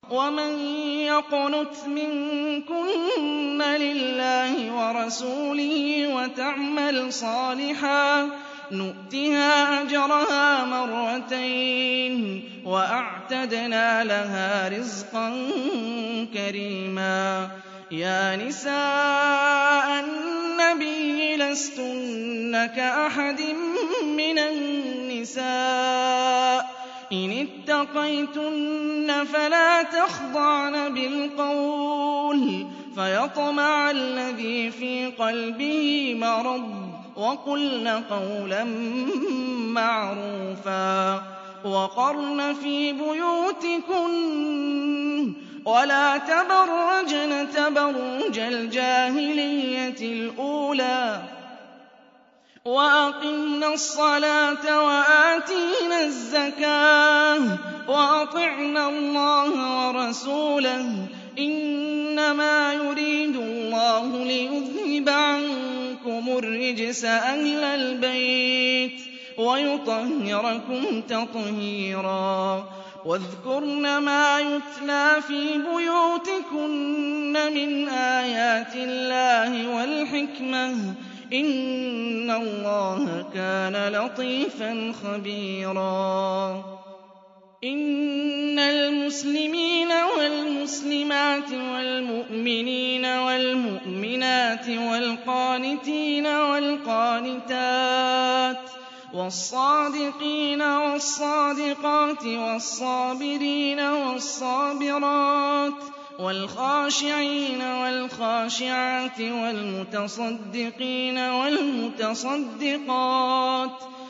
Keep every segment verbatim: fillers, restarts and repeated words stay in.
وَمَن يَقْنُتْ مِنكُنَّ لِلَّهِ وَرَسُولِهِ وَتَعْمَلْ صَالِحًا نُؤْتِهَا أَجْرَهَا مَرَّتَيْنِ وَأَعْتَدْنَا لَهَا رِزْقًا كَرِيمًا. يَا نِسَاءَ النَّبِيِّ لَسْتُنَّ كَأَحَدٍ مِّنَ النِّسَاءِ إِنِ اتَّقَيْتُنَّ فَلَا تَخْضَعْنَ بِالْقَوْلِ فَيَطْمَعَ الَّذِي فِي قَلْبِهِ مَرَضٌ وَقُلْنَ قَوْلًا مَّعْرُوفًا. وَقَرْنَ فِي بُيُوتِكُنَّ وَلَا تَبَرَّجْنَ تَبَرُّجَ الْجَاهِلِيَّةِ الْأُولَىٰ وَأَقِمْنَ الصَّلَاةَ وَآتِينَ الزَّكَاةَ وَأَطِعْنَ اللَّهَ وَرَسُولَهُ ۚ إِنَّمَا يُرِيدُ اللَّهُ لِيُذْهِبَ عَنكُمُ الرِّجْسَ أَهْلَ الْبَيْتِ وَيُطَهِّرَكُمْ تَطْهِيرًا. وَاذْكُرْنَ مَا يُتْلَىٰ فِي بُيُوتِكُنَّ مِنْ آيَاتِ اللَّهِ وَالْحِكْمَةِ ۚ إِنَّ اللَّهَ كَانَ لَطِيفًا خَبِيرًا. إِنَّ الْمُسْلِمِينَ وَالْمُسْلِمَاتِ وَالْمُؤْمِنِينَ وَالْمُؤْمِنَاتِ وَالْقَانِتِينَ وَالْقَانِتَاتِ وَالصَّادِقِينَ وَالصَّادِقَاتِ وَالصَّابِرِينَ وَالصَّابِرَاتِ وَالْخَاشِعِينَ وَالْخَاشِعَاتِ وَالْمُتَصَدِّقِينَ وَالْمُتَصَدِّقَاتِ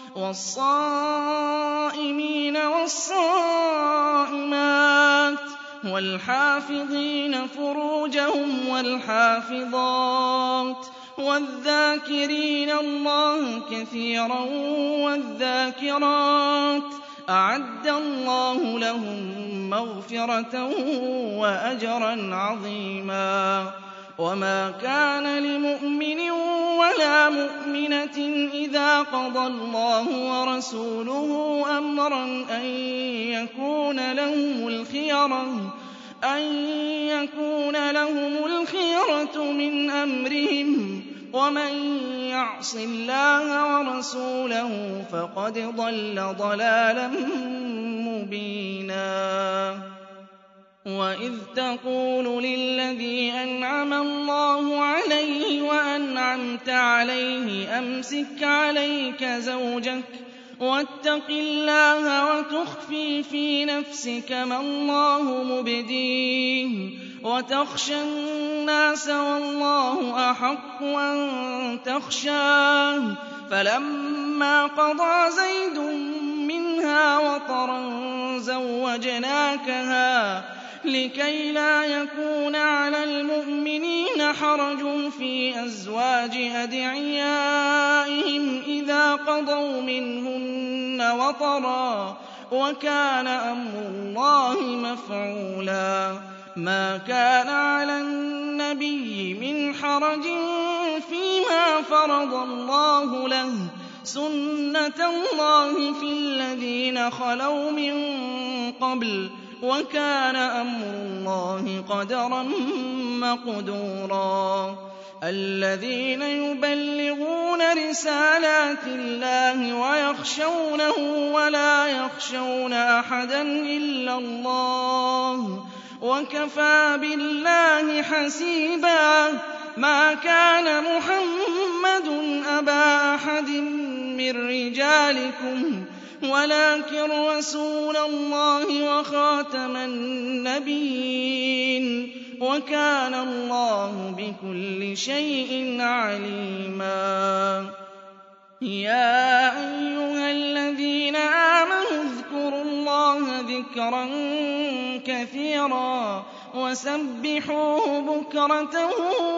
وَالصَّائِمِينَ وَالصَّائِمَاتِ وَالْحَافِظِينَ فُرُوجَهُمْ وَالْحَافِظَاتِ وَالذَّاكِرِينَ اللَّهَ كَثِيرًا وَالذَّاكِرَاتِ أَعَدَّ اللَّهُ لَهُم مَّغْفِرَةً وَأَجْرًا عَظِيمًا. وَمَا كَانَ لِمُؤْمِنٍ وَلَا مُؤْمِنَةٍ إِذَا قَضَى اللَّهُ وَرَسُولُهُ أَمْرًا أَن يَكُونَ لَهُمُ الْخِيَرَةُ أَن يَكُونَ لَهُمُ الْخِيَرَةُ مِنْ أَمْرِهِمْ ۗ وَمَن يَعْصِ اللَّهَ وَرَسُولَهُ فَقَدْ ضَلَّ ضَلَالًا مُّبِينًا. وَإِذْ تَقُولُ لِلَّذِي أَنْعَمَ اللَّهُ عَلَيْهِ وَأَنْعَمْتَ عَلَيْهِ أَمْسِكْ عَلَيْكَ زَوْجَكَ وَاتَّقِ اللَّهَ وَتُخْفِي فِي نَفْسِكَ مَا اللَّهُ مُبْدِيهِ وَتَخْشَى النَّاسَ وَاللَّهُ أَحَقُّ أَن تَخْشَاهُ. فَلَمَّا قَضَىٰ زَيْدٌ مِّنْهَا وَطَرًا زَوَّجْنَاكَهَا لِكَيْ لَا يَكُونَ عَلَى الْمُؤْمِنِينَ حَرَجٌ فِي أَزْوَاجِ أَدْعِيَائِهِمْ إِذَا قَضَوْا مِنْهُنَّ وَطَرًا ۚ وَكَانَ أَمْرُ اللَّهِ مَفْعُولًا. مَا كَانَ عَلَى النَّبِيِّ مِنْ حَرَجٍ فِيمَا فَرَضَ اللَّهُ لَهُ ۚ سُنَّةَ اللَّهِ فِي الَّذِينَ خَلَوْا مِن قَبْلُ ۚ وَكَانَ أَمْرُ اللَّهِ قَدَرًا مَّقْدُورًا. الَّذِينَ يُبَلِّغُونَ رِسَالَاتِ اللَّهِ وَيَخْشَوْنَهُ وَلَا يَخْشَوْنَ أَحَدًا إِلَّا اللَّهَ ۗ وَكَفَىٰ بِاللَّهِ حَسِيبًا. مَا كَانَ مُحَمَّدٌ أَبَا أَحَدٍ مِّن رِّجَالِكُمْ وَلَٰكِن رَّسُولَ اللَّهِ وَخَاتَمَ النَّبِيِّينَ ۗ وَكَانَ اللَّهُ بِكُلِّ شَيْءٍ عَلِيمًا. يَا أَيُّهَا الَّذِينَ آمَنُوا اذْكُرُوا اللَّهَ ذِكْرًا كَثِيرًا وَسَبِّحُوهُ بُكْرَةً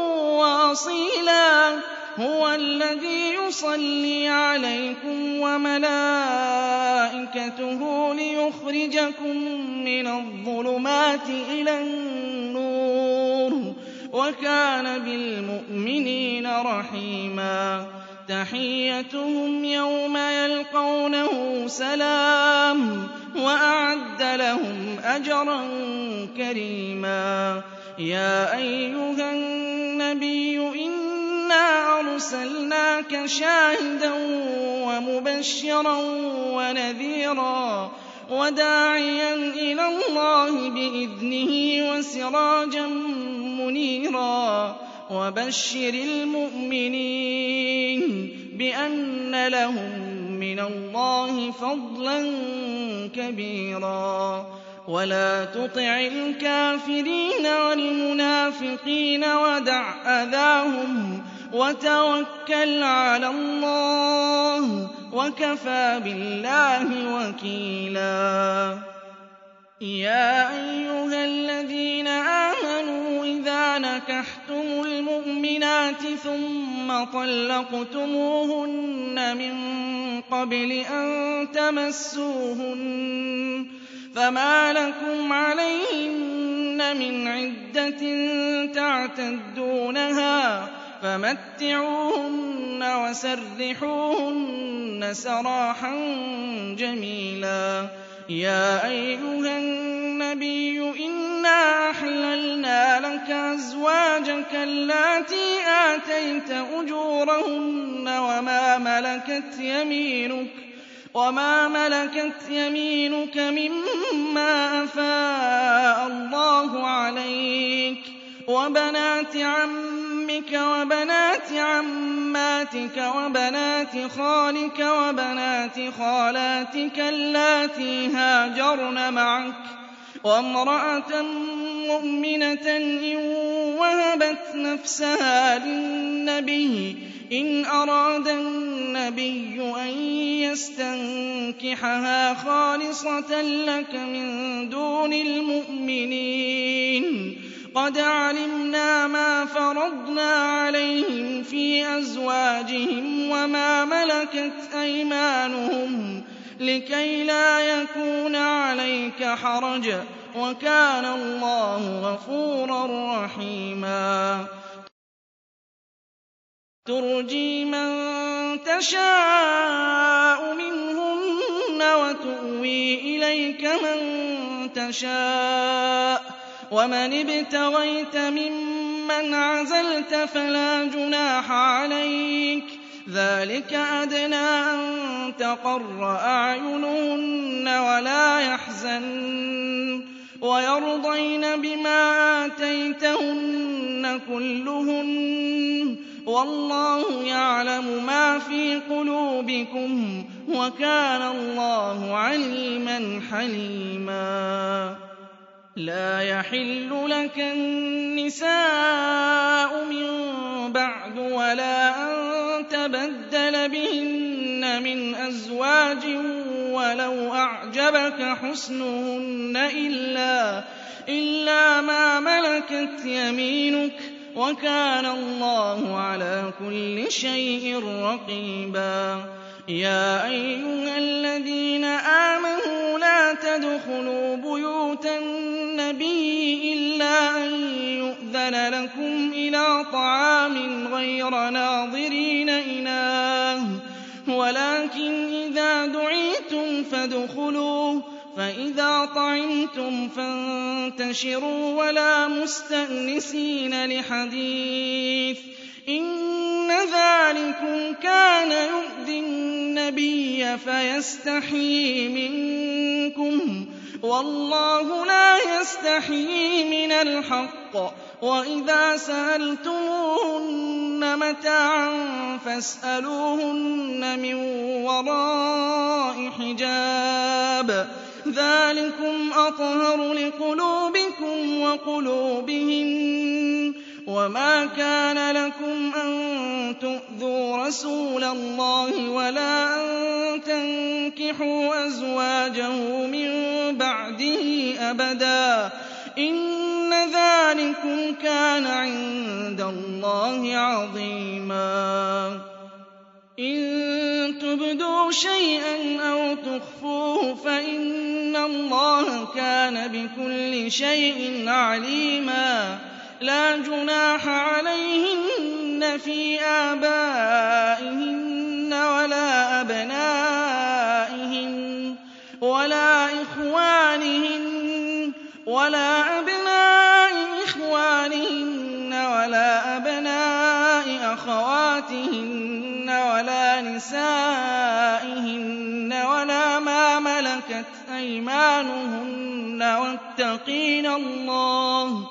وَأَصِيلًا. هُوَ الَّذِي يُصَلِّي عَلَيْكُمْ وَمَلَائِكَتُهُ لِيُخْرِجَكُم مِّنَ الظُّلُمَاتِ إِلَى النُّورِ ۚ وَكَانَ بِالْمُؤْمِنِينَ رَحِيمًا. تَحِيَّتُهُمْ يَوْمَ يَلْقَوْنَهُ سَلَامٌ ۚ وَأَعَدَّ لَهُمْ أجرا كريما. يا أيها النبي إنا أرسلناك شاهدا ومبشرا ونذيرا وداعيا إلى الله بإذنه وسراجا منيرا. وبشر المؤمنين بأن لهم من الله فضلا كبيرا. ولا تطع الكافرين والمنافقين ودع أذاهم وتوكل على الله وكفى بالله وكيلا. يا أيها الذين آمنوا إذا نكحتم المؤمنات ثم طلقتموهن من قبل أن تمسوهن فما لكم عليهن من عدة تعتدونها فمتعوهن وسرحوهن سراحا جميلا. يا أيها النبي إنا أحللنا لك أزواجك اللاتي آتيت أجورهن وما ملكت يمينك وما ملكت يمينك مما أفاء الله عليك وبنات عمك وبنات عماتك وبنات خالك وبنات خالاتك اللاتي هاجرن معك وامرأة مؤمنة إن وهبت نفسها للنبي إن أراد النبي أن يستنكحها خالصة لك من دون المؤمنين. قد علمنا ما فرضنا عليهم في أزواجهم وما ملكت أيمانهم لكي لا يكون عليك حرج وكان الله غفورا رحيما. ترجي من تشاء منهن وتؤوي إليك من تشاء ومن ابتغيت ممن عزلت فلا جناح عليك ذلك أدنى أن تقر أعينهن ولا يحزن ويرضين بما آتيتهن كلهن والله يعلم ما في قلوبكم وكان الله عليما حليما. لا يحل لك النساء من بعد ولا أن تبدل بهن من أزواج ولو أعجبك حسنهن إلا, إلا ما ملكت يمينك وكان الله على كل شيء رقيبا. يا أيها الذين آمنوا لا تدخلوا بيوت النبي إلا أن يؤذن لكم إلى طعام غير ناظرين إناه ولكن إذا دعيتم فادخلوا فإذا طعمتم فانتشروا ولا مستأنسين لحديث إن ذلكم كان يؤذي النبي فيستحيي منكم والله لا يستحيي من الحق. وإذا سألتموهن متاعا فاسألوهن من وراء حجاب ذلكم أطهر لقلوبكم وقلوبهن. وما كان لكم أن تؤذوا رسول الله ولا أن تنكحوا أزواجه من بعده أبدا إن ذلكم كان عند الله عظيما. إن تبدوا شيئا أو تخفوه فإن الله كان بكل شيء عليما. لا جناح عليهن في آبائهن ولا أبنائهن ولا إخوانهن ولا أبناء إخوانهن ولا أبناء أخواتهن ولا نسائهن ولا ما ملكت أيمانهن واتقين الله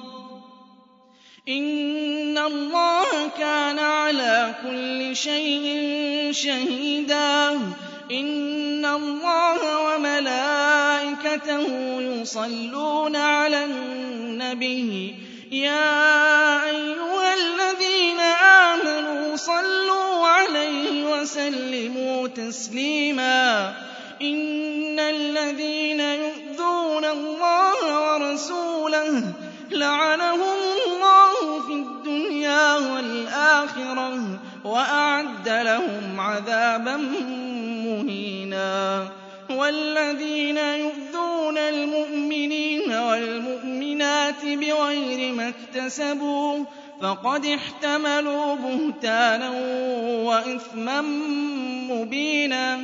إن الله كان على كل شيء شهيدا إن الله وملائكته يصلون على النبي يا أيها الذين آمنوا صلوا عليه وسلموا تسليما إن الذين يؤذون الله ورسوله لعنهم الله في الدنيا والآخرة وأعد لهم عذابا مهينا والذين يؤذون المؤمنين والمؤمنات بغير ما اكتسبوا فقد احتملوا بهتانا وإثما مبينا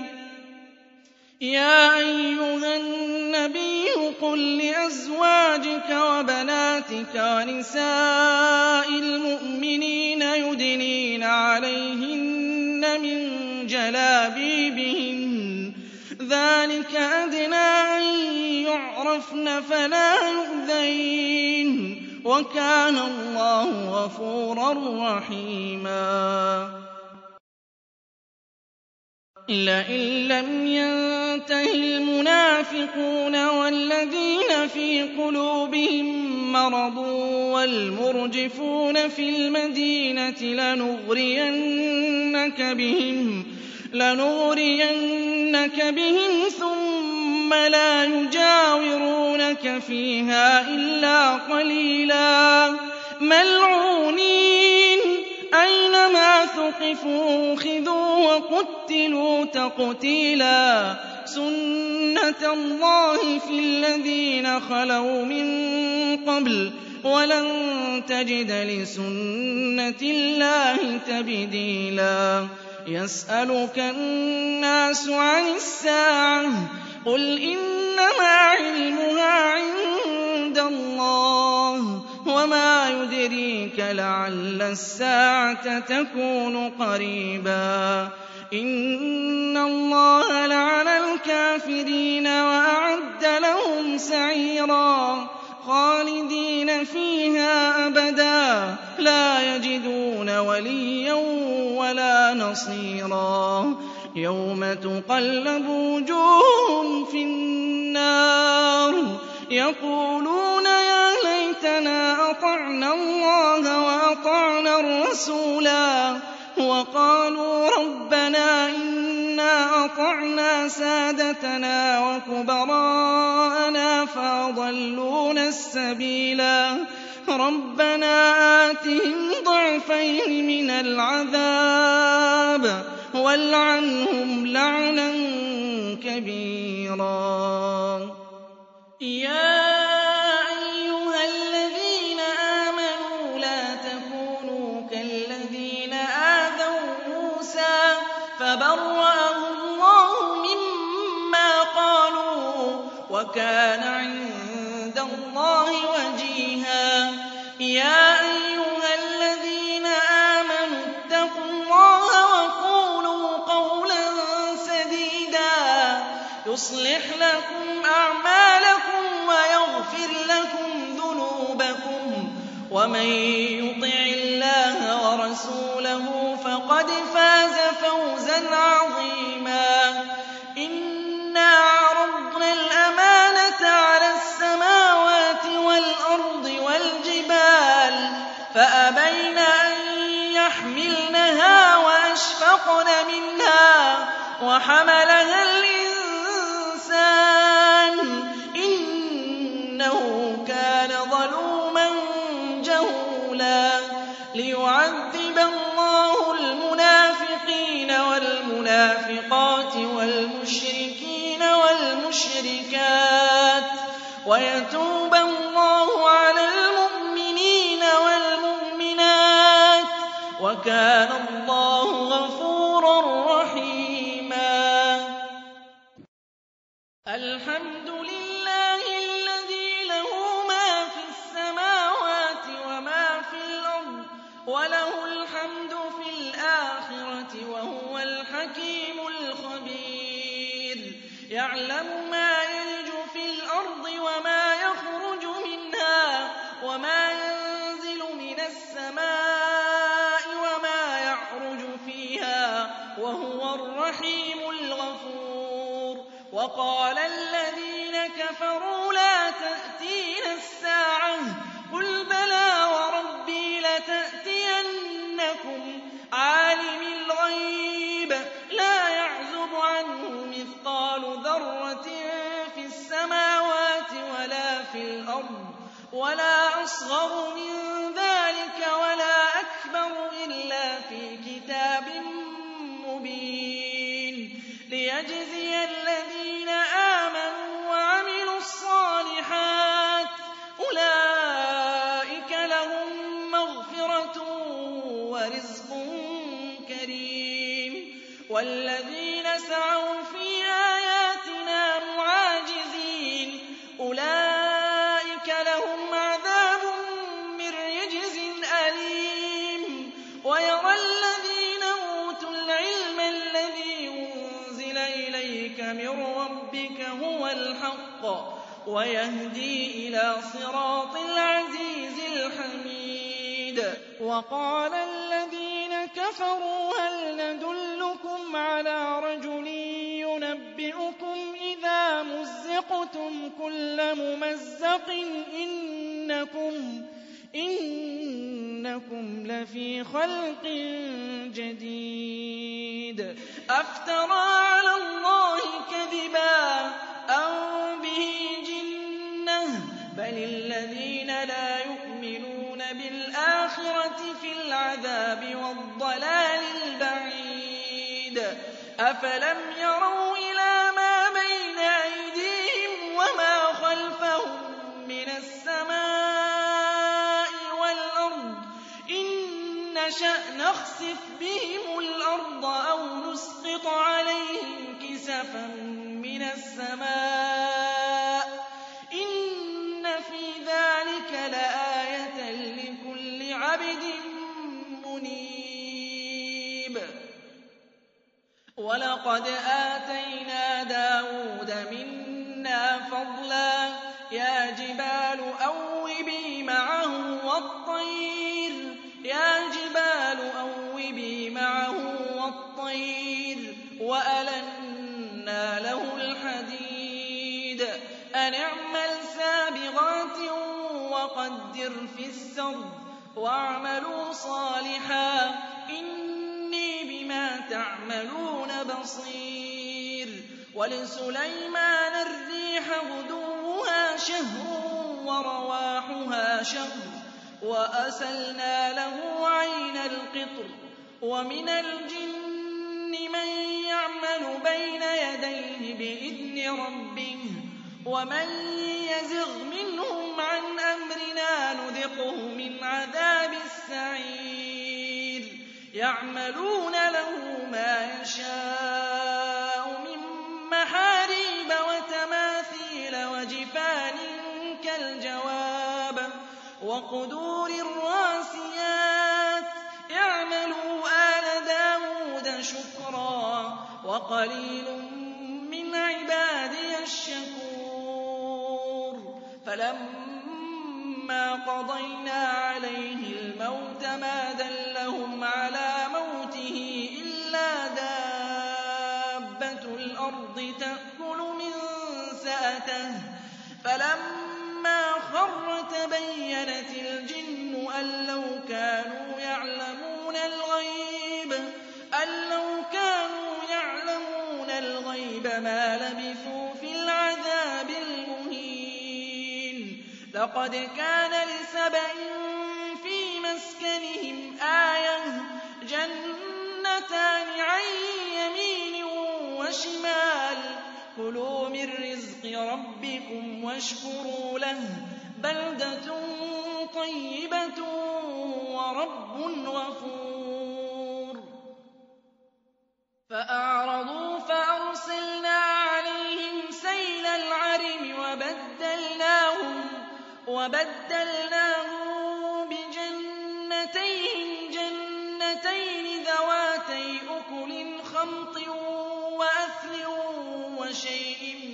يا أيها النبي قل لأزواجك وبناتك ونساء المؤمنين يدنين عليهن من جلابيبهن ذلك أدنى أن يعرفن فلا يؤذين وكان الله غفورا رحيما لئن لم ينته المنافقون والذين في قلوبهم مرض والمرجفون في المدينة لنغرينك بهم لنغرينك بهم ثم لا يجاورونك فيها إلا قليلا ملعونين أينما ثقفوا أخذوا وقتلوا تقتيلا سنة الله في الذين خلوا من قبل ولن تجد لسنة الله تبديلا يسألك الناس عن الساعة قل إنما علمها عند الله وما يدريك لعل الساعة تكون قريبا إن الله لعن الكافرين وأعد لهم سعيرا خالدين فيها أبدا لا يجدون وليا ولا نصيرا يوم تقلب وجوههم في النار يقولون يا ليتنا أطعنا الله وأطعنا الرسولا وقالوا ربنا إنا أطعنا سادتنا وكبراءنا فأضلونا السبيلا ربنا آتهم ضعفين من العذاب والعنهم لعنا كبيرا يا أيها الذين آمنوا لا تكونوا كالذين آذوا موسى فبرأه الله مما قالوا وكان عند الله وجيها يا أيها الذين آمنوا اتقوا الله وقولوا قولا سديدا يصلح لكم أعمالكم ويغفر لكم ذنوبكم ومن يطع الله ورسوله فقد فاز فوزا عظيما إنا عرضنا الأمانة على السماوات والأرض والجبال فأبين أن يحملنها وأشفقن منها وحملها الإنسان إنه كان ظلوما جهولا ليعذب الله المنافقين والمنافقات والمشركين والمشركات ويتوب الله على المؤمنين والمؤمنات وكان الله غفورا رحيما الحمد لله الذي له يَعْلَمُ مَا يَلِجُ فِي الْأَرْضِ وَمَا يَخْرُجُ مِنْهَا وَمَا يَنزِلُ مِنَ السَّمَاءِ وَمَا يَعْرُجُ فِيهَا ۖ وَهُوَ الرَّحِيمُ الْغَفُورُ وَقَالَ الَّذِينَ كَفَرُوا لَا تَأْتِينَا السَّاعَةُ قُلْ بَلَىٰ وَرَبِّي لَتَأْتِيَنَّكُمْ عَالِمِ الْغَيْبِ لَا يَعْزُبُ عَنْهُ مِثْقَالُ ذَرَّةٍ فِي السَّمَاوَاتِ وَلَا فِي الْأَرْضِ وَلَا أَصْغَرُ مِن ذَٰلِكَ وَلَا أَكْبَرُ إِلَّا فِي كِتَابٍ مُّبِينٍ لِيَجْزِيَ الَّذِينَ آمَنُوا وَعَمِلُوا الصَّالِحَاتِ أُولَٰئِكَ لَهُم مَّغْفِرَةٌ وَرِزْقٌ كَرِيمٌ وَالَّذِينَ سَعَوْا فِي آيَاتِنَا مُعَاجِزِينَ أُولَٰئِكَ لَهُمْ عَذَابٌ مِّن رِّجْزٍ أَلِيمٌ وَيَرَى الَّذِينَ أُوتُوا الْعِلْمَ الَّذِي أُنزِلَ إِلَيْكَ مِن رَّبِّكَ هُوَ الْحَقُّ وَيَهْدِي إِلَىٰ صِرَاطِ الْعَزِيزِ الْحَمِيدِ وَقَالَ الَّذِينَ كَفَرُوا هَلْ نَدُلُّكُمْ عَلَىٰ رَجُلٍ يُنَبِّئُكُمْ إِذَا مُزِّقْتُمْ كُلَّ مُمَزَّقٍ إِنَّكُمْ إِنَّكُمْ لَفِي خَلْقٍ جَدِيدٍ أَفْتَرَىٰ عَلَى اللَّهِ كَذِبًا أَم بِهِ جِنَّةٌ ۗ بَلِ الَّذِينَ لَا يُؤْمِنُونَ بِالْآخِرَةِ فِي الْعَذَابِ وَالضَّلَالِ الْبَعِيدِ أَفَلَمْ يَرَوْا إِلَىٰ مَا بَيْنَ أَيْدِيهِمْ وَمَا خَلْفَهُم مِّنَ السَّمَاءِ وَالْأَرْضِ إِن نَّشَأْ نَخْسِفْ بِهِمُ الْأَرْضَ أَوْ نُسْقِطْ عَلَيْهِمْ كِسَفًا مِّنَ السَّمَاءِ ۚ إِنَّ فِي ذَٰلِكَ لَآيَةً لِّكُلِّ عَبْدٍ مُّنِيبٍ وَلَقَدْ آتَيْنَا دَاوُودَ مِنَّا فَضْلًا ۖ يَا جِبَالُ أَوِّبِي مَعَهُ وَالطَّيْرَ يَا جِبَالُ أَوِّبِي مَعَهُ وَالطَّيْرَ وَأَلَنَّا لَهُ الْحَدِيدَ أَنِ اعْمَلْ سَابِغَاتٍ وَقَدِّرْ فِي السَّرْدِ وَاعْمَلُوا صَالِحًا ۖ إِنِّي بِمَا تَعْمَلُونَ بَصِيرٌ وَلِسُلَيْمَانَ الرِّيحَ غُدُوُّهَا شَهْرٌ وَرَوَاحُهَا شَهْرٌ وَأَسَلْنَا لَهُ عَيْنَ الْقِطْرِ ۖ وَمِنَ الْجِنِّ مَن يَعْمَلُ بَيْنَ يَدَيْهِ بِإِذْنِ رَبِّهِ ۖ وَمَن يَزِغْ مِنْهُمْ عَنْ أَمْرِنَا نُذِقْهُ مِنْ عَذَابِ السَّعِيرِ يَعْمَلُونَ لَهُ مَا يَشَاءُ مِن مَّحَارِيبَ وَتَمَاثِيلَ وَجِفَانٍ كَالْجَوَابِ وَقُدُورٍ رَّاسِيَاتٍ ۚ اعْمَلُوا آلَ دَاوُودَ شُكْرًا ۚ وَقَلِيلٌ مِّنْ عِبَادِيَ الشَّكُورُ فَلَمَّا قَضَيْنَا عَلَيْهِ الْمَوْتَ مَا دَلَّهُمْ عَلَىٰ مَوْتِهِ إِلَّا دَابَّةُ الْأَرْضِ تَأْكُلُ مِن سَأَتَهُ ۖ فَلَمَّا خَرَّ تَبَيَّنَتِ الْجِنُّ أَن لَّوْ كَانُوا يَعْلَمُونَ الْغَيْبَ أَن لَّوْ كَانُوا يَعْلَمُونَ الْغَيْبَ مَا لَبِثُوا فِي الْعَذَابِ الْمُهِينِ لَقَدْ كَانَ لِسَبَإٍ فِي مَسْكَنِهِمْ آيَةٌ ۖ جَنَّتَانِ عَن يَمِينٍ وَشِمَالٍ ۖ كُلُوا مِن رِّزْقِ رَبِّكُمْ وَاشْكُرُوا لَهُ ۚ بَلْدَةٌ طَيِّبَةٌ وَرَبٌّ غَفُورٌ فَأَعْرَضُوا فَأَرْسَلْنَا عَلَيْهِمْ سَيْلَ الْعَرِمِ وَبَدَّلْنَاهُم وَبَدَّلْنَاهُم بِجَنَّتَيْهِمْ جَنَّتَيْنِ ذَوَاتَيْ أُكُلٍ خَمْطٍ وَأَثْلٍ وَشَيْءٍ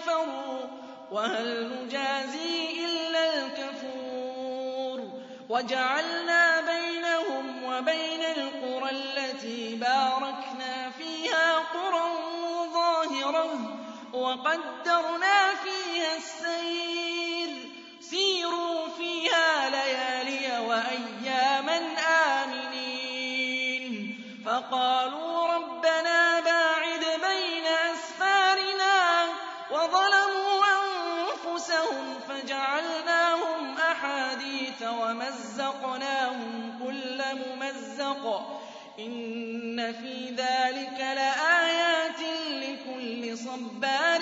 كَفَرُوا وَهَلْ نُجَازِي إِلَّا الْكَفُورَ وَجَعَلْنَا بَيْنَهُمْ وَبَيْنَ الْقُرَى الَّتِي بَارَكْنَا فِيهَا قُرًى ظَاهِرَةً وَقَدَّرْنَا فِيهَا السَّيْرَ سِيرُوا فِيهَا لَيَالِيَ وَأَيَّامًا آمِنِينَ فَقَالُوا رَبَّنَا بَاعِدْ بَيْنَ أَسْفَارِنَا وَظَلَمُوا أَنفُسَهُمْ فَجَعَلْنَاهُمْ أَحَادِيثَ وَمَزَّقْنَاهُمْ كُلَّ مُمَزَّقٍ إِنَّ فِي ذَلِكَ لَآيَاتٍ لِّكُلِّ صَبَّارٍ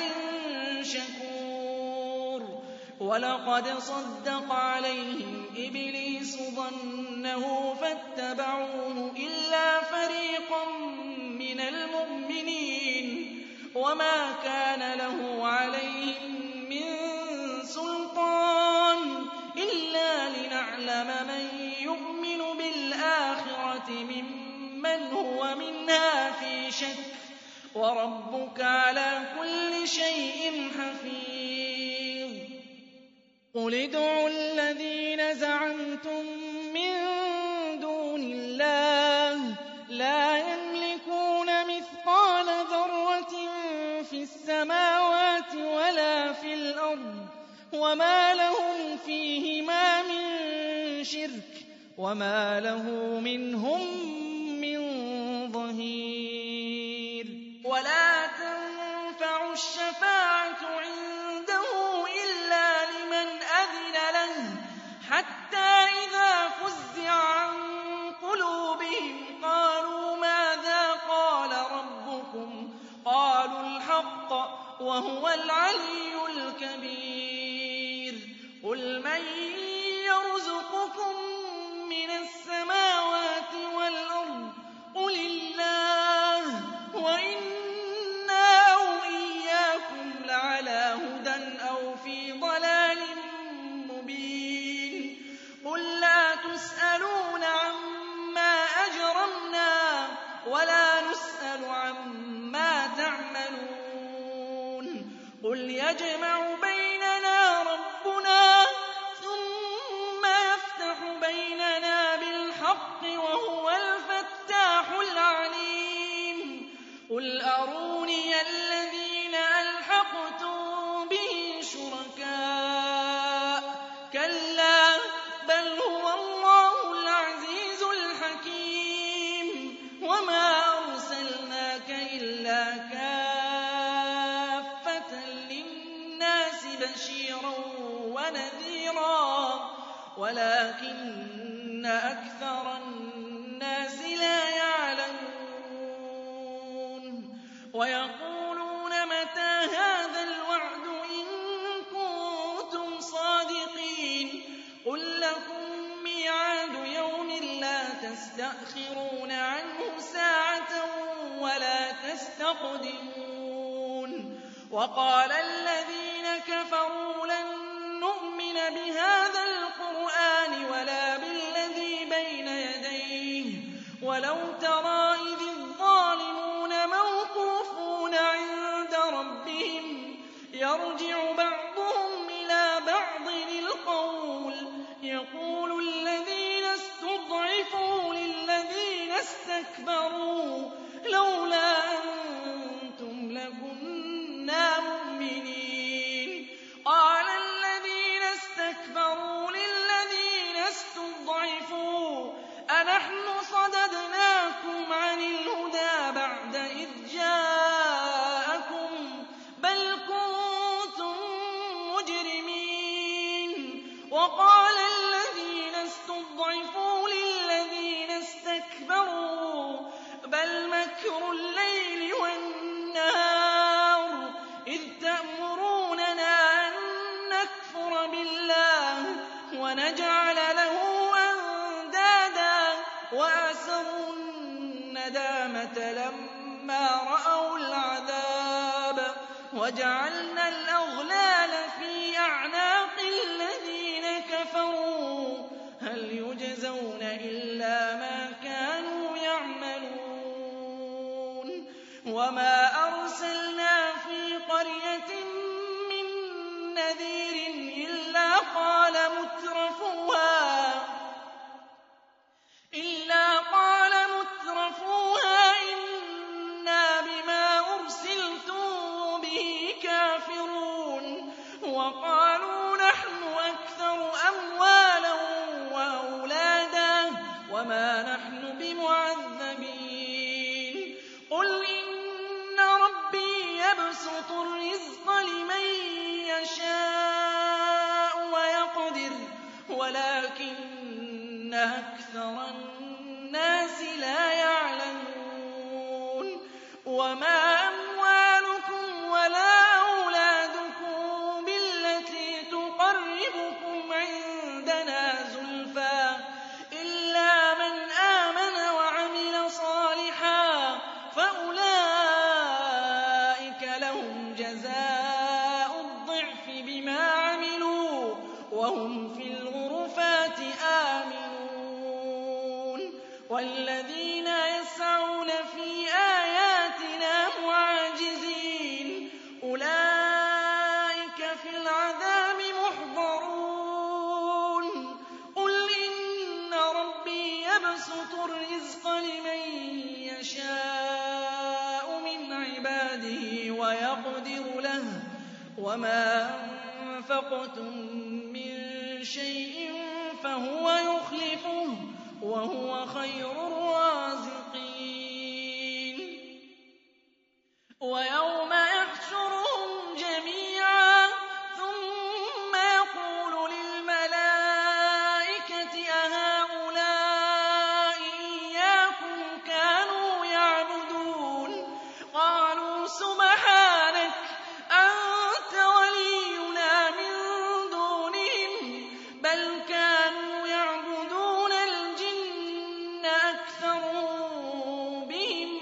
شَكُورٍ وَلَقَدْ صَدَّقَ عَلَيْهِمْ إِبْلِيسُ ظَنَّهُ فَاتَّبَعُوهُ إِلَّا فَرِيقًا مِّنَ الْمُؤْمِنِينَ وَمَا كَانَ لَهُ عَلَيْهِم مِّن سُلْطَانٍ إِلَّا لِنَعْلَمَ مَن يُؤْمِنُ بِالْآخِرَةِ مِمَّنْ هُوَ مِنْهَا فِي شَكٍّ وَرَبُّكَ عَلَىٰ كُلِّ شَيْءٍ حَفِيظٌ قُلِ ادْعُوا الَّذِينَ زَعَمْتُم مِّن دُونِ اللَّهِ لَا يَمْلِكُونَ مِثْقَالَ ذَرَّةٍ فِي السَّمَاوَاتِ وَلَا فِي الْأَرْضِ وَمَا لَهُمْ فِيهِمَا مِن شِرْكٍ وَمَا لَهُ مِنْهُم مِّن ظَهِيرٍ وَلَا تَنفَعُ الشَّفَاعَةُ عِندَهُ إِلَّا لِمَنْ أَذِنَ لَهُ حَتَّىٰ إِذَا فُزِّعَ عَن قُلُوبِهِمْ قَالُوا مَاذَا قَالَ رَبُّكُمْ قَالُوا الْحَقَّ وَهُوَ الْعَلِيُّ الْكَبِيرُ قُلْ مَن يَرْزُقُكُم مِّنَ السَّمَاوَاتِ وَالْأَرْضِ قُلِ اللَّهُ وَإِنَّا أَوْ إِيَّاكُمْ لَعَلَىٰ هُدًى أَوْ فِي ضَلَالٍ مُّبِينٍ قُل لَّا تُسْأَلُونَ عَمَّا أَجْرَمْنَا وَلَا نُسْأَلُ عَمَّا تَعْمَلُونَ قُلْ يَجْمَعُ بَيْنَنَا رَبُّنَا ثُمَّ يَفْتَحُ بَيْنَنَا بِالْحَقِّ وَهُوَ الْفَتَّاحُ الْعَلِيمُ قُلْ أَرُونِيَ الَّذِينَ أَلْحَقْتُم بِهِ شُرَكَاءَ كَلَّا بَلْ هُوَ اللَّهُ الْعَزِيزُ الْحَكِيمُ وَمَا أَرْسَلْنَاكَ إِلَّا كَافَّةً لِّلنَّاسِ بَشِيرًا وَنَذِيرًا وَلَٰكِنَّ أَكْثَرَ النَّاسِ لَا يَعْلَمُونَ وَيَقُولُونَ مَتَىٰ هَٰذَا الْوَعْدُ إِن كُنتُمْ صَادِقِينَ قُل لَّكُم مِّيعَادُ يَوْمٍ لَّا تَسْتَأْخِرُونَ عَنْهُ سَاعَةً وَلَا تَسْتَقْدِمُونَ وَقَالَ الَّذِينَ كَفَرُوا لَن نُّؤْمِنَ بِهَٰذَا الْقُرْآنِ وَلَا بِالَّذِي بَيْنَ يَدَيْهِ وَلَوْ تَرَىٰ إِذِ الظَّالِمُونَ مَوْقُوفُونَ عِندَ رَبِّهِمْ يَرْجِعُ بَعْضُهُمْ إِلَىٰ بَعْضٍ الْقَوْلَ يَقُولُ الَّذِينَ اسْتُضْعِفُوا لِلَّذِينَ اسْتَكْبَرُوا لَوْلَا أَنتُمْ لَكُنَّا مُؤْمِنِينَ قَالَ الَّذِينَ اسْتَكْبَرُوا لِلَّذِينَ اسْتُضْعِفُوا أَنَحْنُ صَدَدْنَاكُمْ عَنِ الْهُدَىٰ بَعْدَ إِذْ جَاءَكُم بَلْ كُنتُم مُّجْرِمِينَ وَقَالَ الَّذِينَ اسْتُضْعِفُوا لِلَّذِينَ اسْتَكْبَرُوا بَلْ مَكْرُ اللَّيْلِ وَالنَّهَارِ إِذْ تَأْمُرُونَنَا أَن نَّكْفُرَ بِاللَّهِ وَنَجْعَلَ لَهُ أَندَادًا وَأَسَرُّوا النَّدَامَةَ لَمَّا رَأَوُا الْعَذَابَ وَجَعَلْنَا الْأَغْلَالَ فِي أَعْنَاقِ الَّذِينَ كَفَرُوا هَلْ يُجْزَوْنَ إِلَّا مَا كَانُوا يَعْمَلُونَ وَمَا أَرْسَلْنَا فِي قَرْيَةٍ نذير إلا قال مترفوها إلا قال مترفوها إنا بما أرسلتم به كافرون وقالوا نحن أكثر أموالا وأولادا وما نحن بمعذبين قل إن ربي يبسط الرزق لمن يشاء ويقدر ولكن أكثر الناس لا يعلمون وما أموالكم ولا أولادكم بالتي تقربكم عندنا زلفى إلا من آمن وعمل صالحا فأولئك لهم جزاء الضعف بما عملوا وهم في الغرفات آمنون والذين يسعون في آياتنا معاجزين أولئك في العذاب محضرون قل إن ربي يبسط الرزق لمن يشاء من عباده ويقدر له وما أنفقتم من شيء فهو يخلفه وهو خير الرازقين ويوم يحشرهم جميعا ثم يقول للملائكة أهؤلاء إياكم كانوا يعبدون قالوا سبحانك أنت ولينا من دونهم بل كانوا يعبدون الجن أكثرهم بهم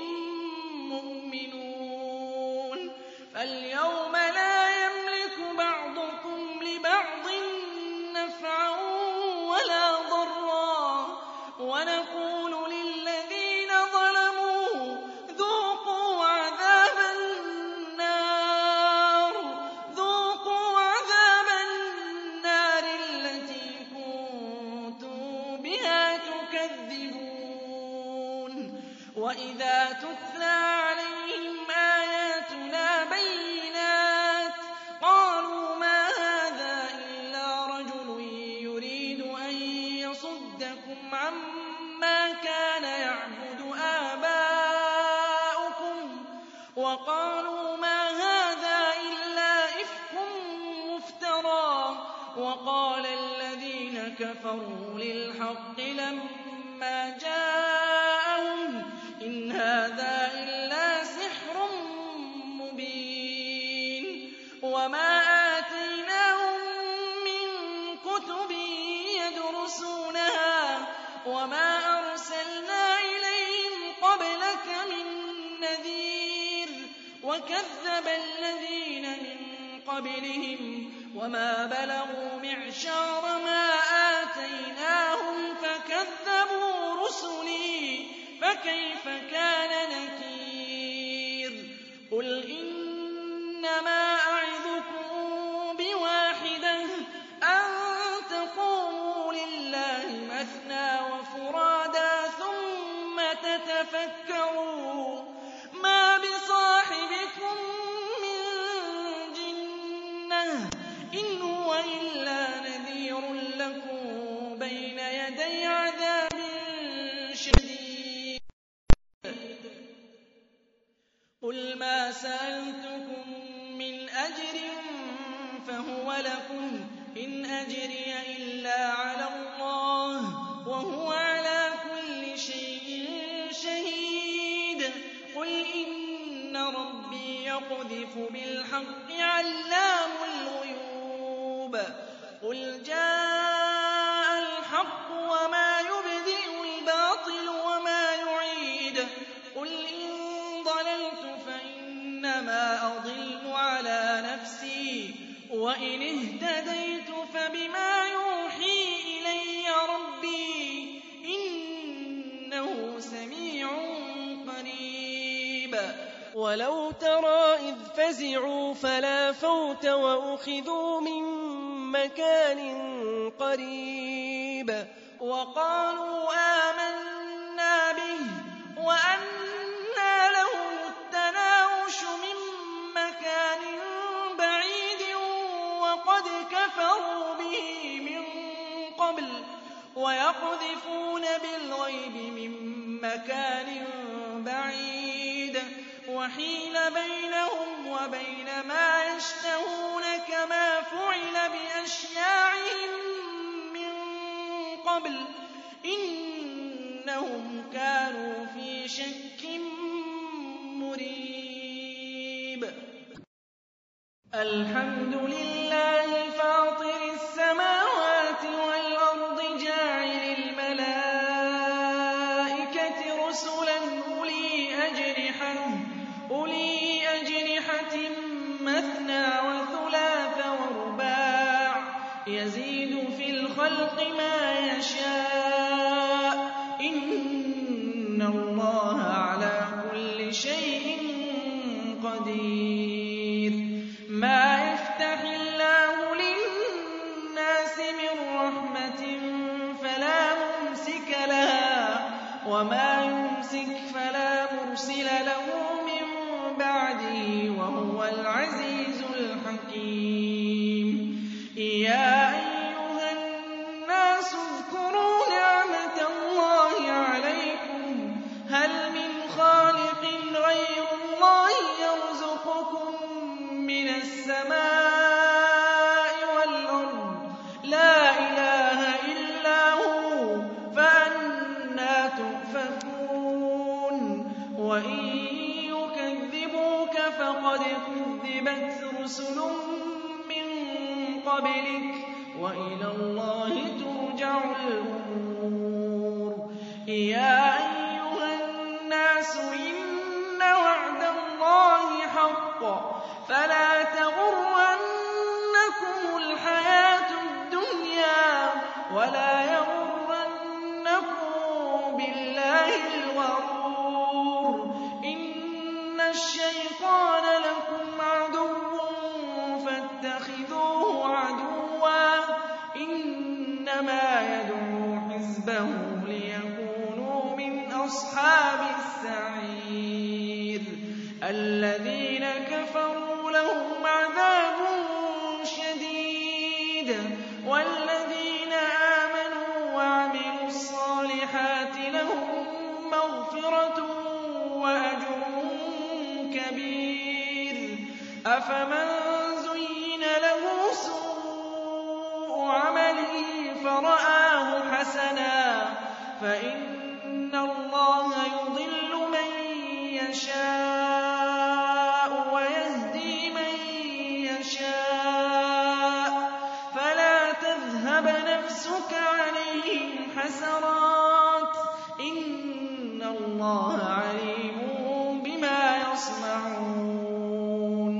مؤمنون فاليوم لا يملك بعضكم لبعض نفعا ولا ضرا ونقول للذين ظلموا ذوقوا عذاب النار ذوقوا عذاب النار التي كنتم بها تكذبون وإذا تتلى عليهم آياتنا بينات قالوا ما هذا إلا رجل يريد أن يصدكم عما كان يعبد آباؤكم وقالوا ما هذا إلا إفك مفترى وقال الذين كفروا للحق لما جاءهم إن هذا إلا سحر مبين وما آتيناهم من كتب يدرسونها وما أرسلنا إليهم قبلك من نذير وكذب الذين من قبلهم وما بلغوا معشار ما آتيناهم فكذبوا رسلي فكيف كان نكير قل إنما أعظكم بواحدة أن تقوموا لله مثنى وفرادا ثم تتفكروا ما بصاحبكم من جنة إن هو إلا نذير لكم بين يدي عذاب شديد قل ما سألتكم من أجر فهو لكم إن أجري إلا على الله وهو على كل شيء شهيد قل إن ربي يقذف بالحق علام الغيوب قل جاء الحق وما يبدئ الباطل وما يعيد قل إن ضللت فإنما أضل على نفسي وإن اهتديت فبما يوحي إلي ربي إنه سميع قريب وَلَوْ تَرَىٰ إِذْ فَزِعُوا فَلَا فَوْتَ وَأُخِذُوا مِن مَّكَانٍ قَرِيبٍ وَقَالُوا آمَنَّا بِهِ وَأَنَّىٰ لَهُمُ التَّنَاوُشُ مِن مَّكَانٍ بَعِيدٍ وَقَدْ كَفَرُوا بِهِ مِن قَبْلُ وَيَقْذِفُونَ بِالْغَيْبِ مِن مَّكَانٍ بَعِيدٍ وَحِيلَ بَيْنَهُمْ وَبَيْنَ مَا يَشْتَهُونَ كَمَا فُعِلَ بِأَشْيَاعِهِم مِّن قَبْلُ ۚ إِنَّهُمْ كَانُوا فِي شَكٍّ مُّرِيبٍ الْحَمْدُ لِلَّهِ فَاطِرِ السَّمَاوَاتِ وَالْأَرْضِ جَاعِلِ الْمَلَائِكَةِ رُسُلًا أُولِي أَجْنِحَةٍ مَّثْنَىٰ وَثُلَاثَ وَرُبَاعَ ۚ يَزِيدُ فِي الْخَلْقِ مَا يَشَاءُ ۚ إِنَّ اللَّهَ عَلَىٰ كُلِّ شَيْءٍ قَدِيرٌ مَا يَفْتَحِ اللَّهُ لِلنَّاسِ مِن رَّحْمَةٍ فَلَا مُمْسِكَ لَهَا وَمَا يُمْسِكْ فَلَا مُرْسِلَ لَهُ مِن بَعْدِهِ ۚ وَهُوَ الْعَزِيزُ الْحَكِيمُ يَا أَيُّهَا النَّاسُ اذْكُرُوا نِعْمَةَ اللَّهِ عَلَيْكُمْ ۚ هَلْ مِنْ خَالِقٍ غَيْرُ اللَّهِ يَرْزُقُكُم مِّنَ السَّمَاءِ وَالْأَرْضِ ۚ لَا إِلَٰهَ إِلَّا هُوَ ۖ فَأَنَّىٰ تُؤْفَكُونَ وَإِن يُكَذِّبُوكَ فَقَدْ كُذِّبَتْ رُسُلٌ مِّن قَبْلِكَ ۚ وَإِلَى اللَّهِ تُرْجَعُ الْأُمُورُ يَا أَيُّهَا النَّاسُ إِنَّ وَعْدَ اللَّهِ حَقٌّ فَلَا تَغُرَّنَّكُمُ الْحَيَاةُ الدُّنْيَا وَلَا يَغُرَّنَّكُم بِاللَّهِ الْغَرُورُ إِنَّ الشَّيْطَانَ لَكُمْ عَدُوٌّ فَاتَّخِذُوهُ عَدُوًّا ۚ إِنَّمَا يَدْعُو حِزْبَهُ لِيَكُونُوا مِنْ أَصْحَابِ السَّعِيرِ الَّذِينَ كَفَرُوا لَهُمْ عَذَابٌ شَدِيدٌ وَالَّذِينَ آمَنُوا وَعَمِلُوا الصَّالِحَاتِ لَهُم مَّغْفِرَةٌ وَأَجْرٌ كَبِيرٌ أَفَمَن زُيِّنَ لَهُ سُوءُ عَمَلِهِ فَرَآهُ حَسَنًا فَإِنَّ اللَّهَ يُضِلُّ مَن يَشَاءُ وَيَهْدِي مَن يَشَاءُ ۚ فَلَا تَذْهَبْ نَفْسُكَ عَلَيْهِمْ حَسَرَاتٍ ۚ إِنَّ اللَّهَ عَلِيمٌ بِمَا يَصْنَعُونَ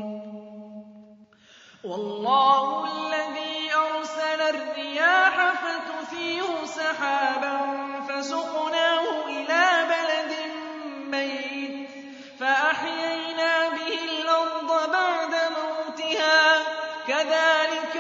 وَاللَّهُ الَّذِي أَرْسَلَ الرِّيَاحَ فَتُثِيرُ سَحَابًا فَسُقْنَاهُ إِلَىٰ بَلَدٍ مَّيِّتٍ فَأَحْيَيْنَا بِهِ الْأَرْضَ بَعْدَ مَوْتِهَا ۚ كَذَٰلِكَ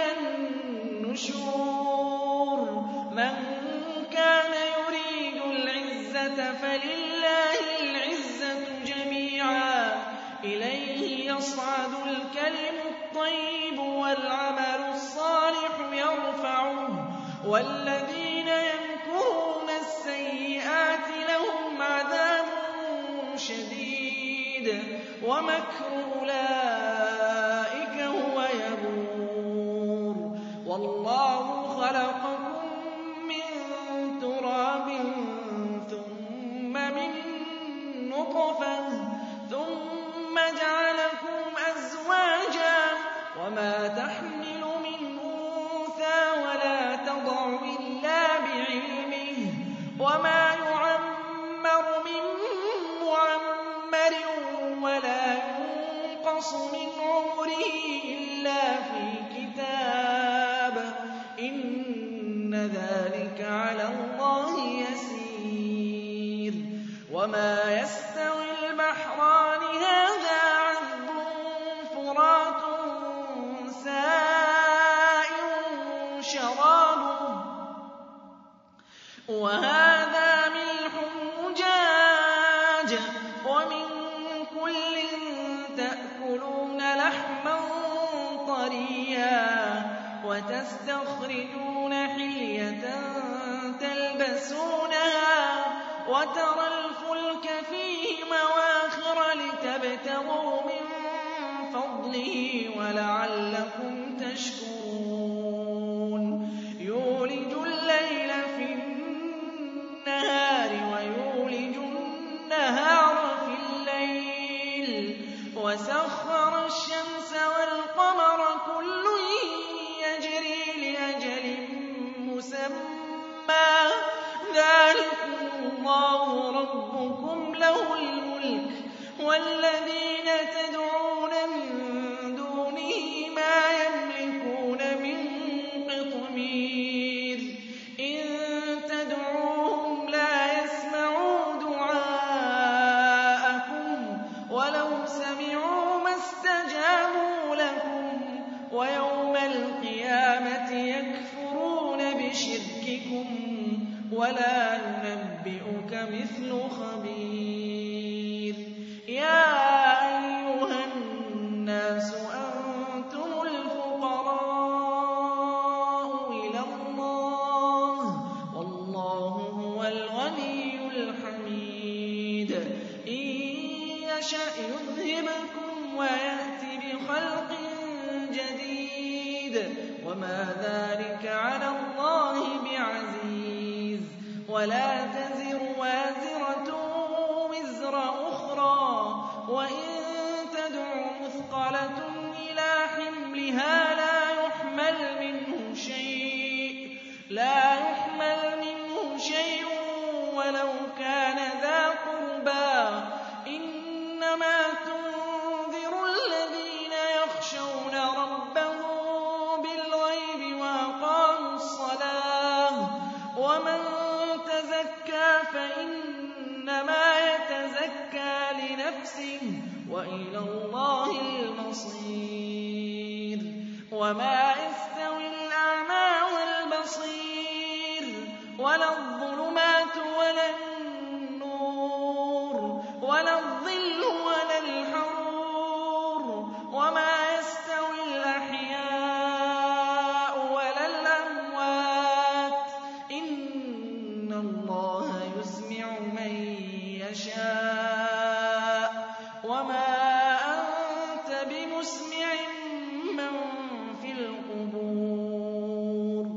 النُّشُورُ مَن كَانَ يُرِيدُ الْعِزَّةَ فَلِلَّهِ الْعِزَّةُ جَمِيعًا ۚ إِلَيْهِ يَصْعَدُ الْكَلِمُ الطَّيِّبُ وَالْعَمَلُ الصَّالِحُ يَرْفَعُهُ ۚ وَالَّذِينَ يَمْكُرُونَ السَّيِّئَاتِ لَهُمْ عَذَابٌ شَدِيدٌ وَمَكْرُ أُولَٰئِكَ هُوَ يَبُورُ وَاللَّهُ خَلَقَكُم مِّن تُرَابٍ ثُمَّ مِن نُّطْفَةٍ ثُمَّ جَعَلَكُمْ أَزْوَاجًا ۚ وَمَا تَحْمِلُ مِنْ أُنثَىٰ وَلَا تَضَعُ إِلَّا بِعِلْمِهِ ۚ وَمَا يُعَمَّرُ مِن مُّعَمَّرٍ وَلَا يُنقَصُ مِنْ عُمُرِهِ إِلَّا فِي كِتَابٍ ۚ إِنَّ ذَٰلِكَ عَلَى اللَّهِ يَسِيرٌ وَمَا يَسْتَوِي الْبَحْرَانِ هَٰذَا لحما طريا وتستخرجون حلية تلبسونها وترى الفلك فيه مواخر لتبتغوا من فضله ولعلكم تشكرون يولج الليل في النهار ويولج النهار في الليل وسخر الشمس والقمر كل يجري لأجل مسمى ذلكم الله ربكم له الملك والذين تدعون من دونه ما يملكون من قطمير إن تدعوهم لا يسمعوا دعاءكم ولو سمعوا ما استجابوا لكم ويوم القيامة يكفرون بشرككم ولا ينبئك مثل خبير يا أيها الناس أنتم الفقراء إلى الله والله هو الغني الحميد إن يشأ يذهبكم ويأت بخلق جديد وما ذلك على الله بعزيز ولا تزر وازرة وزر أخرى وإن تدع مثقلة إلى حملها لا يحمل منه شيء لا يحمل منه شيء ولو كان ذا قربى إنما تنذر الذين يخشون ربهم بالغيب وأقاموا الصلاة ومن تزكى فإنما يتزكى لنفسه وإلى الله المصير وما يستوي الأعمى والبصير ولا الظلمات ولا النور ولا الظل ولا الحرور وما يستوي الأحياء ولا الأموات إن الله يسمع من يشاء وما أنت بمسمع من في القبور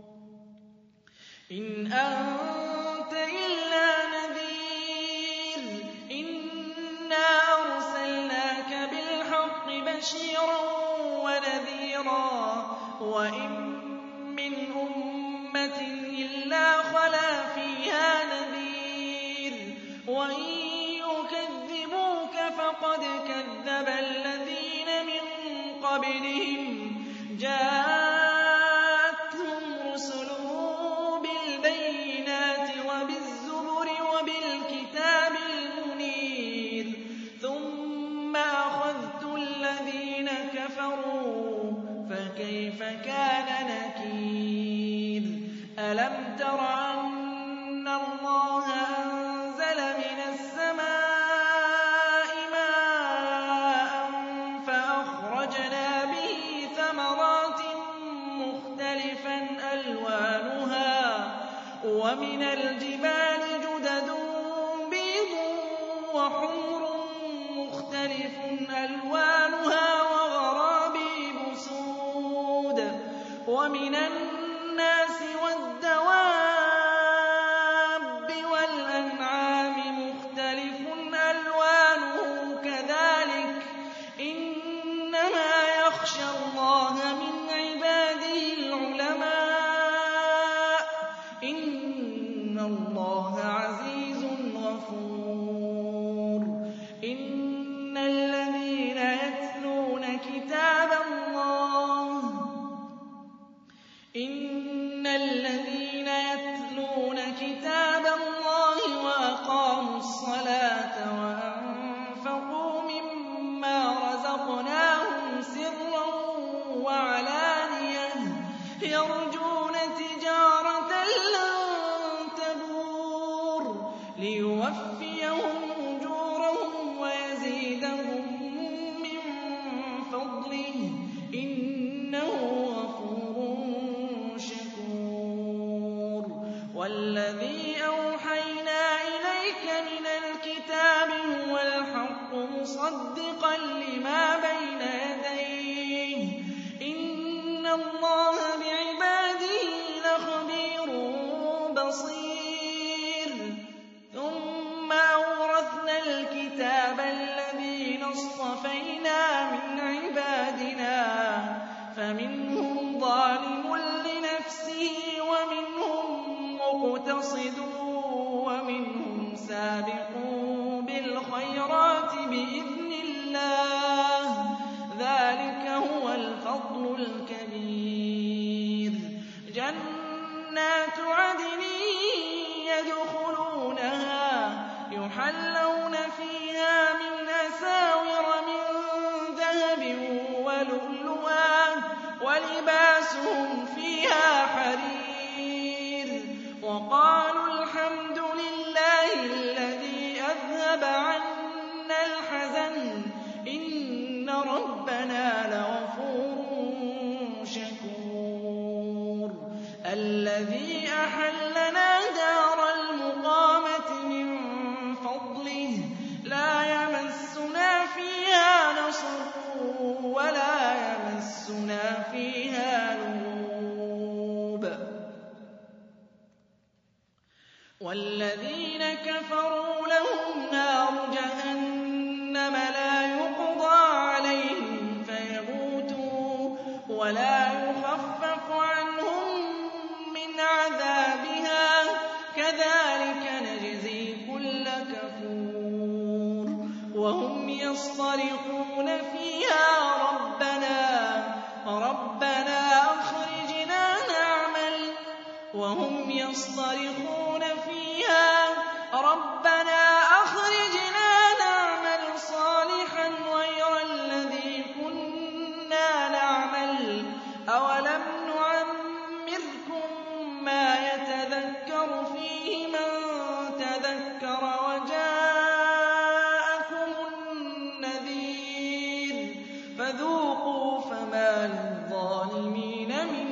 إن أنت إلا نذير إنا أرسلناك بالحق بشيرا ونذيرا وإن من أمة إلا خلا فيها نذير وإن يكذبوك فقد كذب الذين من قبلهم جاءتهم رسلهم بالبينات وبالزبر وبالكتاب المنير ثم أخذت الذين كفروا فكيف كان نكير ألم تر أن الله أنزل من السماء ماء فأخرجنا به ثمرات مختلفا ألوانها ومن الجبال جدد بيض وحمر مختلف ألوانها وغرابيب سود ومن الناس والدواب والأنعام مختلف ألوانه كذلك إنما يخشى الله من عباده العلماء إن الله عزيز غفور إن الذين يتلون كتاب الله إن الذين يتلون كتاب الله وأقاموا الصلاة وأنفقوا مما رزقناهم سرا وعلانية يرجون تجارة لن تبور ليوفيهم أجورهم ويزيدهم من فضله مُصَدِّقًا لِّمَا بَيْنَ يَدَيْهِ ۗ إِنَّ اللَّهَ بِعِبَادِهِ لَخَبِيرٌ بَصِيرٌ. ثُمَّ أَوْرَثْنَا الْكِتَابَ الَّذِينَ اصْطَفَيْنَا مِنْ عِبَادِنَا فَمِنْهُمْ ظَالِمٌ لِّنَفْسِهِ وَمِنْهُم مُّقْتَصِدٌ وَمِنْهُمْ سَابِقٌ بِالْخَيْرَاتِ بِإِذْنِ اللَّهِ ۚ ذَٰلِكَ هُوَ الْفَضْلُ الْكَبِيرُ. جَنَّاتُ عَدْنٍ يَدْخُلُونَهَا يُحَلَّوْنَ فِيهَا مِنْ أَسَاوِرَ مِن ذَهَبٍ وَلُؤْلُؤًا وَلِبَاسُهُمْ فِيهَا حَرِيرٌ. وَقَالُوا الْحَمْدُ لِلَّهِ الَّذِي أَذْهَبَ عَنَّا الْحَزَنَ ۖ إِنَّ رَبَّنَا لَغَفُورٌ شَكُورٌ. الَّذِي أَحَلَّنَا دَارَ الْمُقَامَةِ مِن فَضْلِهِ لَا يَمَسُّنَا فِيهَا نَصَبٌ وَلَا يَمَسُّنَا فِيهَا لُغُوبٌ. وَالَّذِينَ كَفَرُوا لَهُمْ نَارُ جَهَنَّمَ لَا يُقْضَىٰ عَلَيْهِمْ فَيَمُوتُوا وَلَا يُخَفَّفُ عَنْهُم مِّنْ عَذَابِهَا ۚ كَذَٰلِكَ نَجْزِي كُلَّ كَفُورٍ. وَهُمْ يَصْطَرِخُونَ فِيهَا رَبَّنَا رَبَّنَا أَخْرِجْنَا نَعْمَلْ وَهُمْ يَصْطَرِخُونَ فِيهَا رَبَّنَا أَخْرِجْنَا نَعْمَلْ صَالِحًا غَيْرَ الَّذِي كُنَّا نَعْمَلُ أَوَلَمْ نُعَمِّرْكُم مَّا يَتَذَكَّرُ فِيهِ مَن تَذَكَّرَ وَجَاءَكُمُ النَّذِيرُ ۖ فَذُوقُوا فَمَا لِلظَّالِمِينَ مِن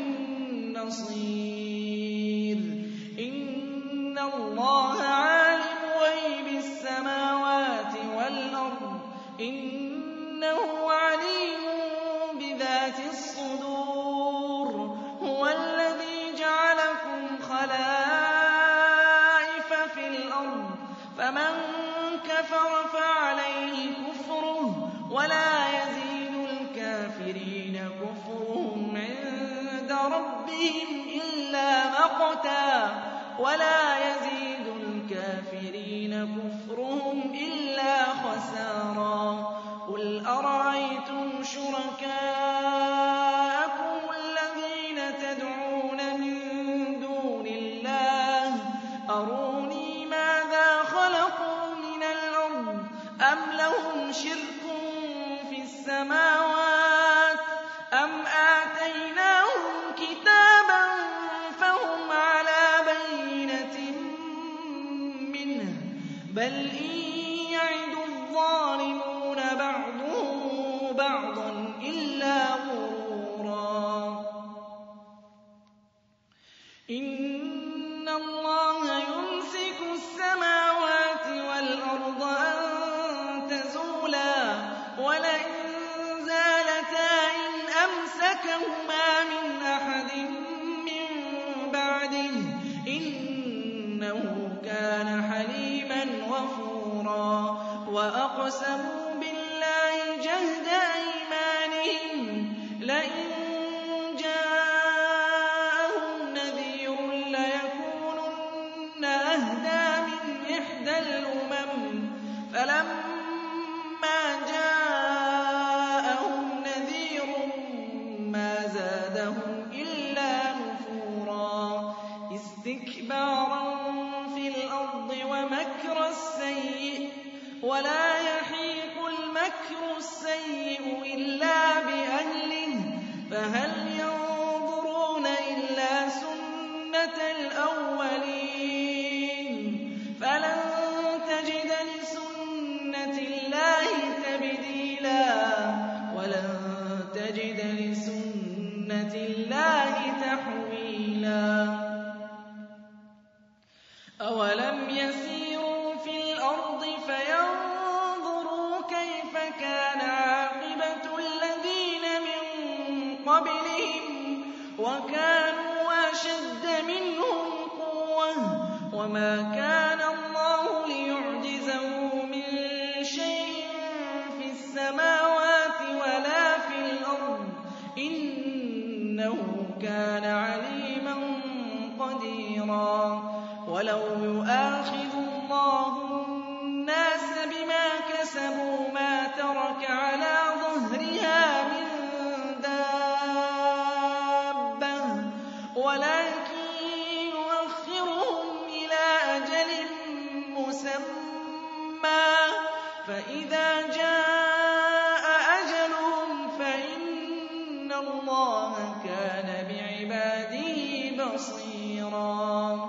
نَّصِيرٍ. إِنَّ اللَّهَ عَالِمُ غَيْبِ السَّمَاوَاتِ وَالْأَرْضِ ۚ إِنَّهُ عَلِيمٌ بِذَاتِ الصُّدُورِ. هُوَ الَّذِي جَعَلَكُمْ خَلَائِفَ فِي الْأَرْضِ ۚ فَمَن كَفَرَ فَعَلَيْهِ كُفْرُهُ ۖ وَلَا يَزِيدُ الْكَافِرِينَ كُفْرُهُمْ عِندَ رَبِّهِمْ إِلَّا مَقْتًا ۖ وَلَا يَزِيدُ الْكَافِرِينَ كُفْرُهُمْ إِلَّا خَسَارًا. قُلْ أَرَأَيْتُمْ شُرَكَاءَكُمُ الَّذِينَ تَدْعُونَ مِن دُونِ اللَّهِ أَرُونِي مَاذَا خَلَقُوا مِنَ الْأَرْضِ أَمْ لَهُمْ شِرْكٌ فِي السَّمَاوَاتِ أَمْ آتَيْنَاهُمْ كِتَابًا فَهُمْ عَلَىٰ بَيِّنَةٍ مِّنْهُ ۚ بَلْ إِن يَعِدُ الظَّالِمُونَ بَعْضُهُم بَعْضًا إِلَّا غُرُورًا. إِنَّ اللَّهَ يُمْسِكُ السَّمَاوَاتِ وَالْأَرْضَ أَن تَزُولَا وَلَئِن زَالَتَا إِنْ أَمْسَكَهُمَا مِنْ أَحَدٍ مِّن بَعْدِهِ ۚ إِنَّهُ كَانَ حَلِيمًا غَفُورًا. وَأَقْسَمُوا بِاللَّهِ جَهْدَ أَيْمَانِهِمْ لَئِن جَاءَهُمْ نَذِيرٌ لَّيَكُونُنَّ أَهْدَىٰ مِنْ إِحْدَى الْأُمَمِ ۖ فَلَمَّا جَاءَهُمْ نَذِيرٌ مَّا زَادَهُمْ إِلَّا نُفُورًا. اسْتِكْبَارًا فِي الْأَرْضِ وَمَكْرَ السَّيِّئِ ۚ وَلَا يَحِيقُ كَانَ عَاقِبَةُ الَّذِينَ مِن قَبْلِهِمْ وَكَانُوا أَشَدَّ مِنْهُمْ قُوَّةً وَمَا كَانَ اللَّهُ لِيُعْجِزَهُ مِن شَيْءٍ فِي السَّمَاوَاتِ وَلَا فِي الْأَرْضِ ۚ إِنَّهُ كَانَ عَلِيمًا قَدِيرًا وَلَوْ يُؤَاخِذُ اللَّهُ النَّاسَ بِمَا كَسَبُوا مَا تَرَكَ عَلَىٰ ظَهْرِهَا مِن دَابَّةٍ وَلَٰكِن يُؤَخِّرُهُمْ إِلَىٰ أَجَلٍ مُّسَمًّى ۖ فَإِذَا جَاءَ أَجَلُهُمْ فَإِنَّ اللَّهَ كَانَ بِعِبَادِهِ بَصِيرًا.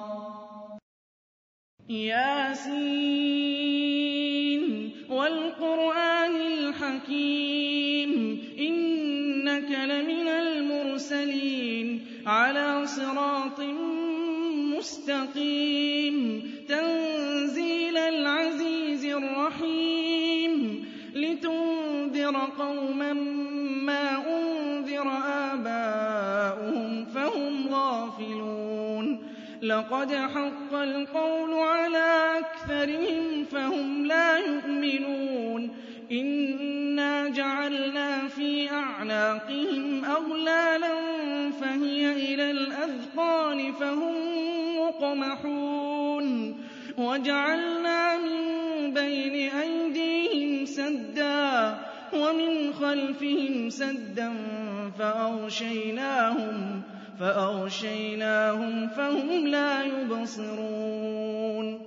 ياسين وَالْقُرْآنِ الْحَكِيمِ إِنَّكَ لَمِنَ الْمُرْسَلِينَ عَلَىٰ صِرَاطٍ مُّسْتَقِيمٍ تَنزِيلَ الْعَزِيزِ الرَّحِيمِ لِتُنذِرَ قَوْمًا مَّا أُنذِرَ آبَاؤُهُمْ فَهُمْ غَافِلُونَ لَقَدْ حَقَّ الْقَوْلُ عَلَىٰ أَكْثَرِهِمْ فَهُمْ لَا يُؤْمِنُونَ إِنَّا جَعَلْنَا فِي أَعْنَاقِهِمْ أَغْلَالًا فَهِيَ إِلَى الْأَذْقَانِ فَهُم مُّقْمَحُونَ وَجَعَلْنَا مِن بَيْنِ أَيْدِيهِمْ سَدًّا وَمِنْ خَلْفِهِمْ سَدًّا فَأَغْشَيْنَاهُمْ فَأَغْشَيْنَاهُمْ فَهُمْ لَا يُبْصِرُونَ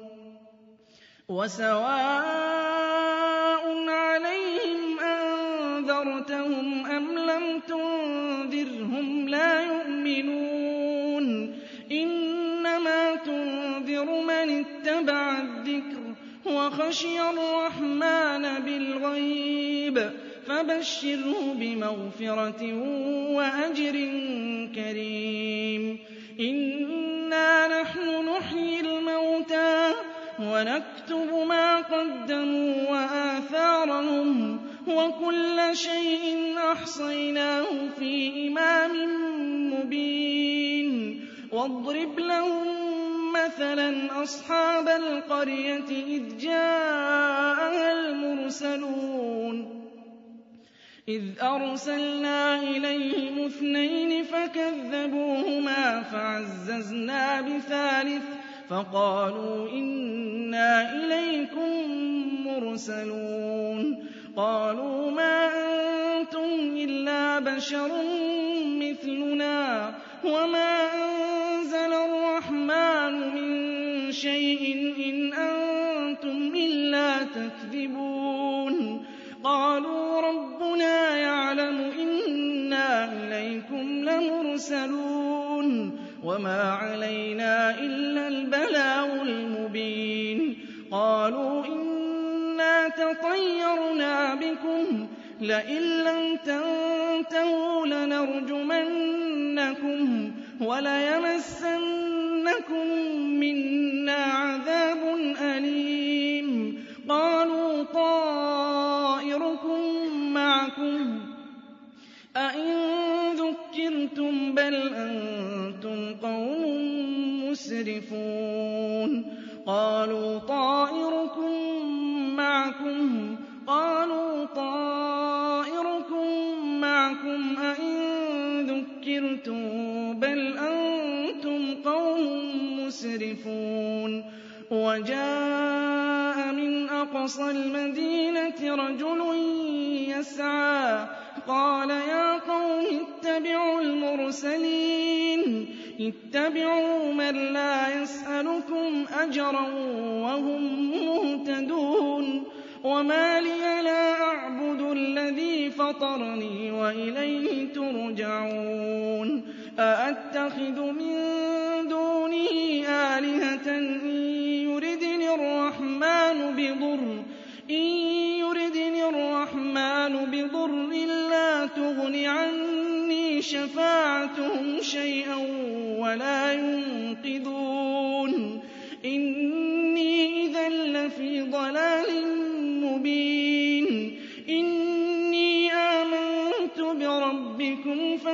وَسَوَاءٌ عَلَيْهِمْ أَنذَرْتَهُمْ أَمْ لَمْ تُنذِرْهُمْ لَا يُؤْمِنُونَ إِنَّمَا تُنذِرُ مَنِ اتَّبَعَ الذِّكْرَ وَخَشِيَ الرَّحْمَٰنَ بِالْغَيْبِ فَبَشِّرْهُ بِمَغْفِرَةٍ وَأَجْرٍ كَرِيمٍ إِنَّا نَحْنُ نُحْيِي الْمَوْتَىٰ وَنَكْتُبُ مَا قَدَّمُوا وَآثَارَهُمْ وَكُلَّ شَيْءٍ أَحْصَيْنَاهُ فِي إِمَامٍ مُّبِينٍ وَاضْرِبْ لَهُم مَّثَلًا أَصْحَابَ الْقَرْيَةِ إِذْ جَاءَهَا الْمُرْسَلُونَ إِذْ أَرْسَلْنَا إِلَيْهِمُ اثْنَيْنِ فَكَذَّبُوهُمَا فَعَزَّزْنَا بِثَالِثٍ فَقَالُوا إِنَّا إِلَيْكُم مُّرْسَلُونَ قَالُوا مَا أَنتُمْ إِلَّا بَشَرٌ مِّثْلُنَا وَمَا أَنزَلَ الرَّحْمَٰنُ مِن شَيْءٍ إِنْ أَنتُمْ إِلَّا تَكْذِبُونَ قَالُوا رَبُّنَا يَعْلَمُ إِنَّا إِلَيْكُمْ لَمُرْسَلُونَ وَمَا عَلَيْنَا إِلَّا الْبَلَاغُ الْمُبِينُ قَالُوا إِنَّا تَطَيَّرْنَا بِكُمْ لَئِن لَّمْ تَنتَهُوا لَنَرْجُمَنَّكُمْ وَلَيَمَسَّنَّكُم مِّنَّا عَذَابٌ أَلِيمٌ قَالُوا طَائِرُكُم مَّعَكُمْ أَئِن ذُكِّرْتُم بَلْ أَنتُمْ قَوْمٌ مُّسْرِفُونَ قَالُوا طَائِرُكُم مَّعَكُمْ قَالُوا طَائِرُكُم مَّعَكُمْ أَئِن ذُكِّرْتُم بَلْ أَنتُمْ قَوْمٌ مُّسْرِفُونَ وَجَاءَ مِنْ أَقْصَى الْمَدِينَةِ رَجُلٌ يَسْعَىٰ قَالَ يَا قَوْمِ اتَّبِعُوا الْمُرْسَلِينَ اتَّبِعُوا مَن لَّا يَسْأَلُكُمْ أَجْرًا وَهُم مُّهْتَدُونَ وَمَا لِيَ لَا أَعْبُدُ الَّذِي فَطَرَنِي وَإِلَيْهِ تُرْجَعُونَ أَأَتَّخِذُ مِن دُونِهِ آلِهَةً إِن يُرِدْنِ الرَّحْمَٰنُ بِضُرٍّ لَّا تُغْنِ عَنِّي شَفَاعَتُهُمْ شَيْئًا وَلَا يُنقِذُونِ إِنِّي إِذًا لَّفِي ضَلَالٍ مُّبِينٍ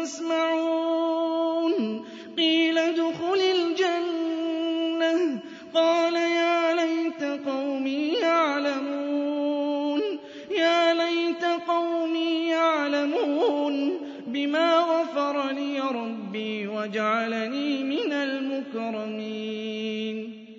يَسْمَعُونَ قِيلَ ادْخُلِ الْجَنَّةَ قَالَ يَا لَيْتَ قَوْمِي يَعْلَمُونَ يَا لَيْتَ قَوْمِي يَعْلَمُونَ بِمَا غَفَرَ لِي رَبِّي وَجَعَلَنِي مِنَ